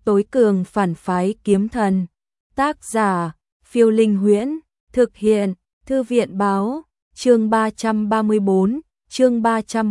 Tối cường phản phái kiếm thần. Tác giả, Phiêu Linh Huyễn. Thực hiện, Thư viện Báo. Chương 334, chương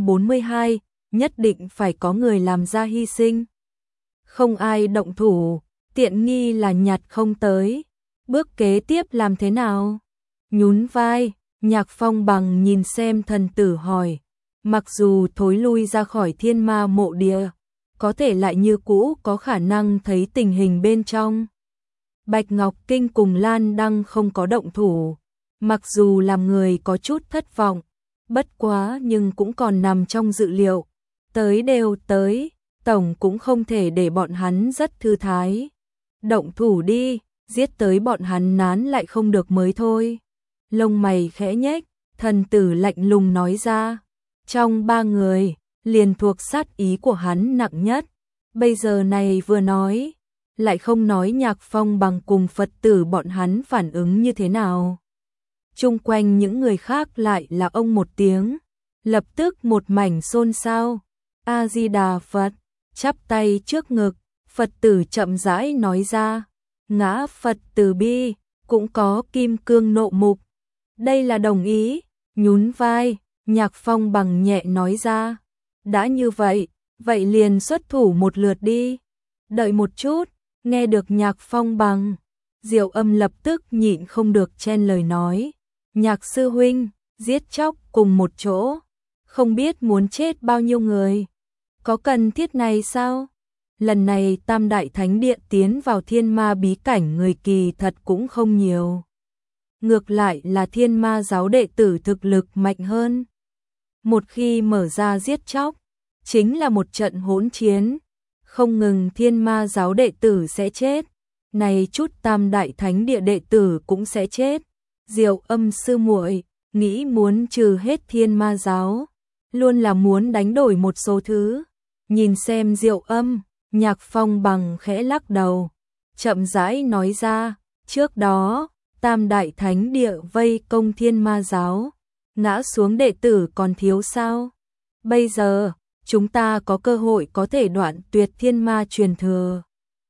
342, nhất định phải có người làm ra hy sinh. Không ai động thủ, tiện nghi là nhặt không tới. Bước kế tiếp làm thế nào? Nhún vai, Nhạc Phong Bằng nhìn xem thần tử hỏi. Mặc dù thối lui ra khỏi thiên ma mộ địa, có thể lại như cũ có khả năng thấy tình hình bên trong. Bạch Ngọc Kinh cùng Lan Đăng không có động thủ, mặc dù làm người có chút thất vọng, bất quá nhưng cũng còn nằm trong dự liệu. Tới đều tới, tổng cũng không thể để bọn hắn rất thư thái. Động thủ đi, giết tới bọn hắn nán lại không được mới thôi. Lông mày khẽ nhếch, thần tử lạnh lùng nói ra. Trong ba người, liền thuộc sát ý của hắn nặng nhất. Bây giờ này vừa nói, lại không nói Nhạc Phong Bằng cùng Phật tử bọn hắn phản ứng như thế nào. Chung quanh những người khác lại là ông một tiếng, lập tức một mảnh xôn xao. A-di-đà Phật, chắp tay trước ngực, Phật tử chậm rãi nói ra. Ngã Phật từ bi, cũng có kim cương nộ mục. Đây là đồng ý, nhún vai, Nhạc Phong Bằng nhẹ nói ra. Đã như vậy, vậy liền xuất thủ một lượt đi. Đợi một chút, nghe được Nhạc Phong Bằng, Diệu Âm lập tức nhịn không được chen lời nói. Nhạc sư huynh, giết chóc cùng một chỗ, không biết muốn chết bao nhiêu người. Có cần thiết này sao? Lần này Tam Đại Thánh Điện tiến vào thiên ma bí cảnh người kỳ thật cũng không nhiều. Ngược lại là thiên ma giáo đệ tử thực lực mạnh hơn. Một khi mở ra giết chóc, chính là một trận hỗn chiến. Không ngừng thiên ma giáo đệ tử sẽ chết, này chút Tam Đại Thánh Địa đệ tử cũng sẽ chết. Diệu Âm sư muội nghĩ muốn trừ hết thiên ma giáo, luôn là muốn đánh đổi một số thứ. Nhìn xem Diệu Âm, Nhạc Phong Bằng khẽ lắc đầu, chậm rãi nói ra, trước đó, Tam Đại Thánh Địa vây công thiên ma giáo, ngã xuống đệ tử còn thiếu sao? Bây giờ, chúng ta có cơ hội có thể đoạn tuyệt thiên ma truyền thừa.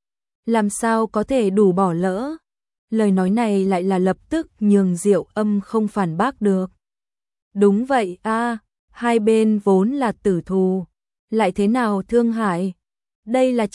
Làm sao có thể đủ bỏ lỡ? Lời nói này lại là lập tức nhường Diệu Âm không phản bác được. Đúng vậy a, hai bên vốn là tử thù, lại thế nào thương hại? Đây là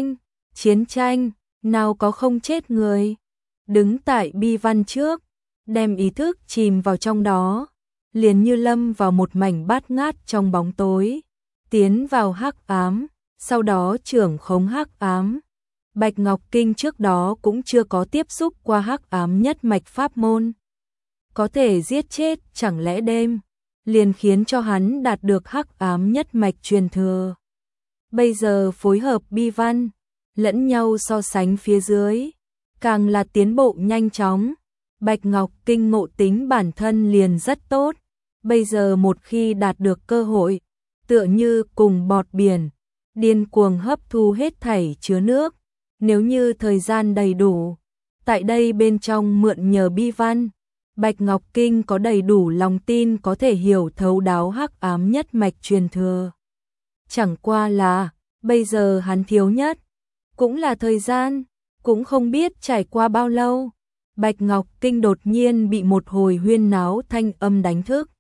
chiến tranh, nào có không chết người. Đứng tại bi văn trước, đem ý thức chìm vào trong đó, liền như lâm vào một mảnh bát ngát trong bóng tối, tiến vào hắc ám, sau đó trưởng khống hắc ám. Bạch Ngọc Kinh trước đó cũng chưa có tiếp xúc qua hắc ám nhất mạch pháp môn. Có thể giết chết chẳng lẽ đêm, liền khiến cho hắn đạt được hắc ám nhất mạch truyền thừa. Bây giờ phối hợp bi văn, lẫn nhau so sánh phía dưới, càng là tiến bộ nhanh chóng. Bạch Ngọc Kinh ngộ tính bản thân liền rất tốt, bây giờ một khi đạt được cơ hội, tựa như cùng bọt biển, điên cuồng hấp thu hết thảy chứa nước. Nếu như thời gian đầy đủ, tại đây bên trong mượn nhờ bi văn, Bạch Ngọc Kinh có đầy đủ lòng tin có thể hiểu thấu đáo hắc ám nhất mạch truyền thừa. Chẳng qua là, bây giờ hắn thiếu nhất, cũng là thời gian, cũng không biết trải qua bao lâu. Bạch Ngọc Kinh đột nhiên bị một hồi huyên náo thanh âm đánh thức.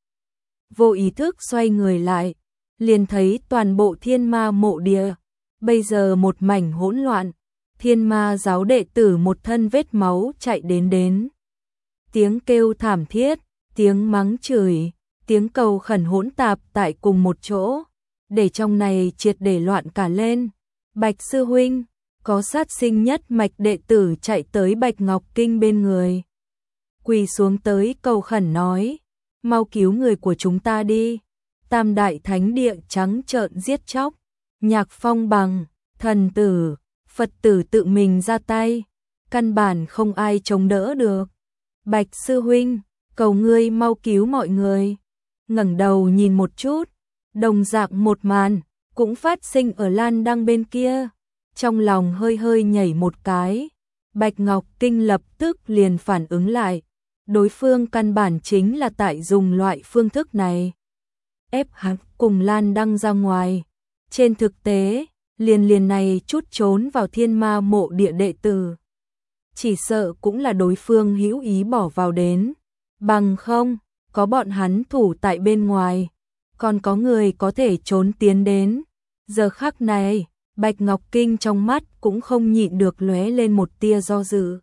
Vô ý thức xoay người lại, liền thấy toàn bộ thiên ma mộ địa, bây giờ một mảnh hỗn loạn. Thiên ma giáo đệ tử một thân vết máu chạy đến. Tiếng kêu thảm thiết, tiếng mắng chửi, tiếng cầu khẩn hỗn tạp tại cùng một chỗ, để trong này triệt để loạn cả lên. Bạch sư huynh, có sát sinh nhất mạch đệ tử chạy tới Bạch Ngọc Kinh bên người. Quỳ xuống tới cầu khẩn nói, mau cứu người của chúng ta đi. Tam Đại Thánh Địa trắng trợn giết chóc, Nhạc Phong Bằng, thần tử, Phật tử tự mình ra tay, căn bản không ai chống đỡ được. Bạch sư huynh, cầu ngươi mau cứu mọi người. Ngẩng đầu nhìn một chút, đồng dạng một màn cũng phát sinh ở Lan Đăng bên kia, trong lòng hơi hơi nhảy một cái. Bạch Ngọc Kinh lập tức liền phản ứng lại, đối phương căn bản chính là tại dùng loại phương thức này ép hắn cùng Lan Đăng ra ngoài. Trên thực tế, liền này chút trốn vào thiên ma mộ địa đệ tử. Chỉ sợ cũng là đối phương hữu ý bỏ vào đến, bằng không, có bọn hắn thủ tại bên ngoài, còn có người có thể trốn tiến đến. Giờ khắc này, Bạch Ngọc Kinh trong mắt cũng không nhịn được lóe lên một tia do dự.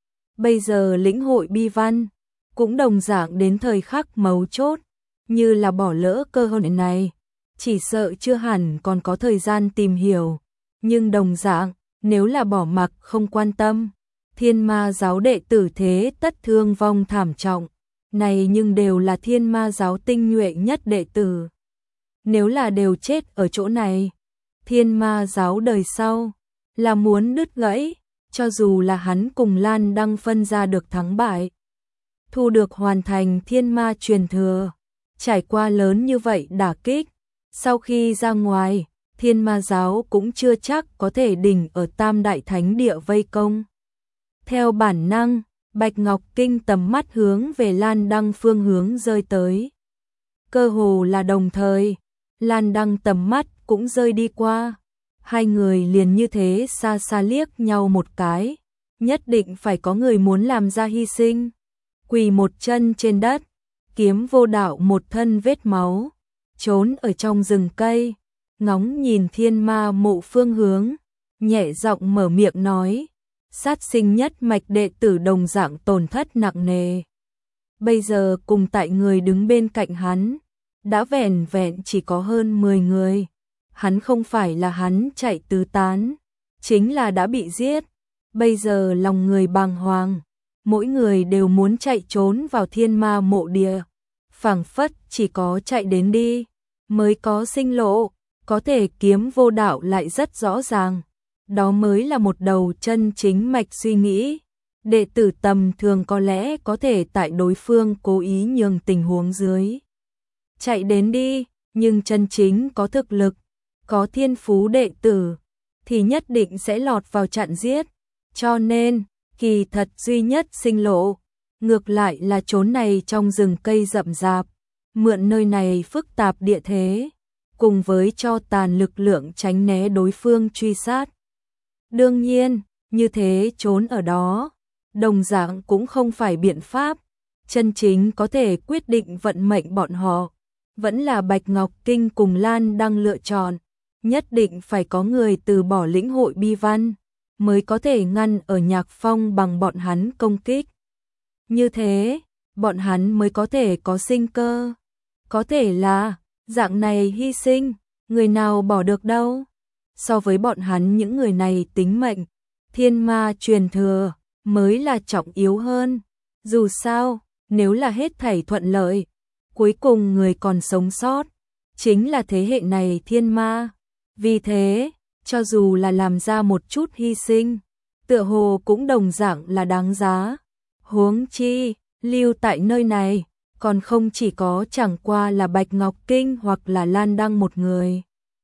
Bây giờ lĩnh hội bi văn, cũng đồng dạng đến thời khắc mấu chốt, như là bỏ lỡ cơ hội này, chỉ sợ chưa hẳn còn có thời gian tìm hiểu, nhưng đồng dạng, nếu là bỏ mặc không quan tâm, thiên ma giáo đệ tử thế tất thương vong thảm trọng, này nhưng đều là thiên ma giáo tinh nhuệ nhất đệ tử. Nếu là đều chết ở chỗ này, thiên ma giáo đời sau, là muốn đứt gãy, cho dù là hắn cùng Lan Đăng phân ra được thắng bại. Thu được hoàn thành thiên ma truyền thừa, trải qua lớn như vậy đả kích, sau khi ra ngoài, thiên ma giáo cũng chưa chắc có thể đỉnh ở Tam Đại Thánh Địa vây công. Theo bản năng, Bạch Ngọc Kinh tầm mắt hướng về Lan Đăng phương hướng rơi tới. Cơ hồ là đồng thời, Lan Đăng tầm mắt cũng rơi đi qua. Hai người liền như thế xa xa liếc nhau một cái, nhất định phải có người muốn làm ra hy sinh. Quỳ một chân trên đất, Kiếm Vô Đạo một thân vết máu, trốn ở trong rừng cây, ngóng nhìn thiên ma mộ phương hướng, nhẹ giọng mở miệng nói, sát sinh nhất mạch đệ tử đồng dạng tổn thất nặng nề. Bây giờ cùng tại người đứng bên cạnh hắn, đã vẻn vẹn chỉ có hơn 10 người. Hắn không phải là hắn chạy tứ tán, chính là đã bị giết. Bây giờ lòng người bàng hoàng, mỗi người đều muốn chạy trốn vào thiên ma mộ địa. Phảng phất chỉ có chạy đến đi, mới có sinh lộ, có thể Kiếm Vô Đạo lại rất rõ ràng. Đó mới là một đầu chân chính mạch suy nghĩ. Đệ tử tầm thường có lẽ có thể tại đối phương cố ý nhường tình huống dưới. Chạy đến đi, nhưng chân chính có thực lực, có thiên phú đệ tử, thì nhất định sẽ lọt vào chặn giết. Cho nên, kỳ thật duy nhất sinh lộ, ngược lại là trốn này trong rừng cây rậm rạp, mượn nơi này phức tạp địa thế, cùng với cho tàn lực lượng tránh né đối phương truy sát. Đương nhiên, như thế trốn ở đó, đồng dạng cũng không phải biện pháp, chân chính có thể quyết định vận mệnh bọn họ, vẫn là Bạch Ngọc Kinh cùng Lan Đăng lựa chọn, nhất định phải có người từ bỏ lĩnh hội bi văn, mới có thể ngăn ở Nhạc Phong bằng bọn hắn công kích. Như thế, bọn hắn mới có thể có sinh cơ. Có thể là, dạng này hy sinh, người nào bỏ được đâu. So với bọn hắn những người này tính mệnh, thiên ma truyền thừa, mới là trọng yếu hơn. Dù sao, nếu là hết thảy thuận lợi, cuối cùng người còn sống sót, chính là thế hệ này thiên ma. Vì thế, cho dù là làm ra một chút hy sinh, tựa hồ cũng đồng dạng là đáng giá. Huống chi, lưu tại nơi này, còn không chỉ có chẳng qua là Bạch Ngọc Kinh hoặc là Lan Đăng một người.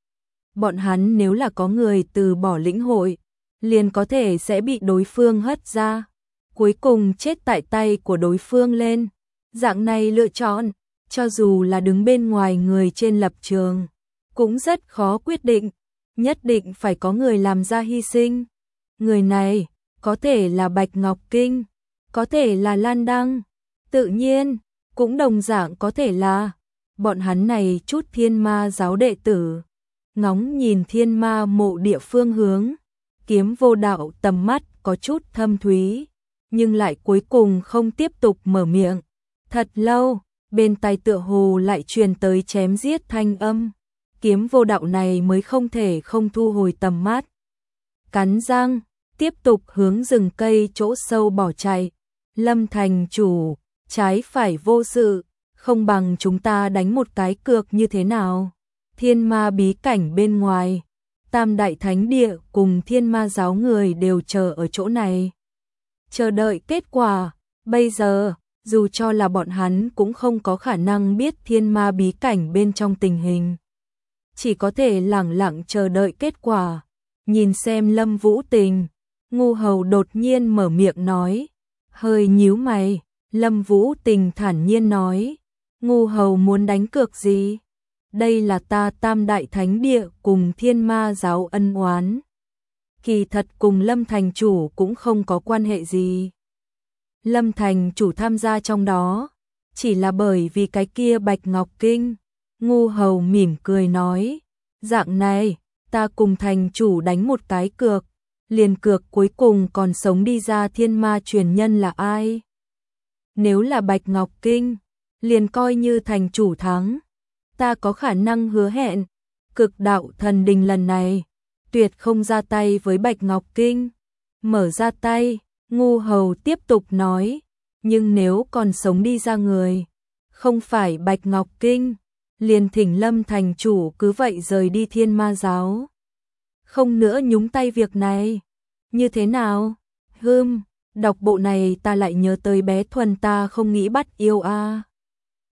Bọn hắn nếu là có người từ bỏ lĩnh hội, liền có thể sẽ bị đối phương hất ra, cuối cùng chết tại tay của đối phương lên. Dạng này lựa chọn, cho dù là đứng bên ngoài người trên lập trường, cũng rất khó quyết định, nhất định phải có người làm ra hy sinh. Người này, có thể là Bạch Ngọc Kinh, có thể là Lan Đăng, tự nhiên, cũng đồng dạng có thể là bọn hắn này chút thiên ma giáo đệ tử. Ngóng nhìn thiên ma mộ địa phương hướng, Kiếm Vô Đạo tầm mắt có chút thâm thúy, nhưng lại cuối cùng không tiếp tục mở miệng. Thật lâu, bên tai tựa hồ lại truyền tới chém giết thanh âm. Kiếm Vô Đạo này mới không thể không thu hồi tầm mắt. Cắn răng, tiếp tục hướng rừng cây chỗ sâu bỏ chạy. Lâm thành chủ, trái phải vô sự, không bằng chúng ta đánh một cái cược như thế nào? Thiên ma bí cảnh bên ngoài, Tam Đại Thánh Địa cùng thiên ma giáo người đều chờ ở chỗ này. Chờ đợi kết quả, bây giờ, dù cho là bọn hắn cũng không có khả năng biết thiên ma bí cảnh bên trong tình hình. Chỉ có thể lẳng lặng chờ đợi kết quả, nhìn xem Lâm Vũ Tình. Ngu Hầu đột nhiên mở miệng nói, hơi nhíu mày, Lâm Vũ Tình thản nhiên nói, Ngu Hầu muốn đánh cược gì? đây là ta Tam Đại Thánh Địa cùng Thiên Ma giáo ân oán. Kỳ thật cùng Lâm thành chủ cũng không có quan hệ gì. Lâm thành chủ tham gia trong đó, chỉ là bởi vì cái kia Bạch Ngọc Kinh. Ngu Hầu mỉm cười nói, dạng này, ta cùng thành chủ đánh một cái cược, liền cược cuối cùng còn sống đi ra thiên ma truyền nhân là ai. Nếu là Bạch Ngọc Kinh, liền coi như thành chủ thắng. Ta có khả năng hứa hẹn, Cực Đạo Thần Đình lần này tuyệt không ra tay với Bạch Ngọc Kinh. Mở ra tay, Ngu Hầu tiếp tục nói, nhưng nếu còn sống đi ra người, không phải Bạch Ngọc Kinh, liền thỉnh Lâm thành chủ cứ vậy rời đi Thiên Ma giáo. Không nữa nhúng tay việc này. Như thế nào? Đọc bộ này ta lại nhớ tới bé Thuần ta không nghĩ bắt yêu a.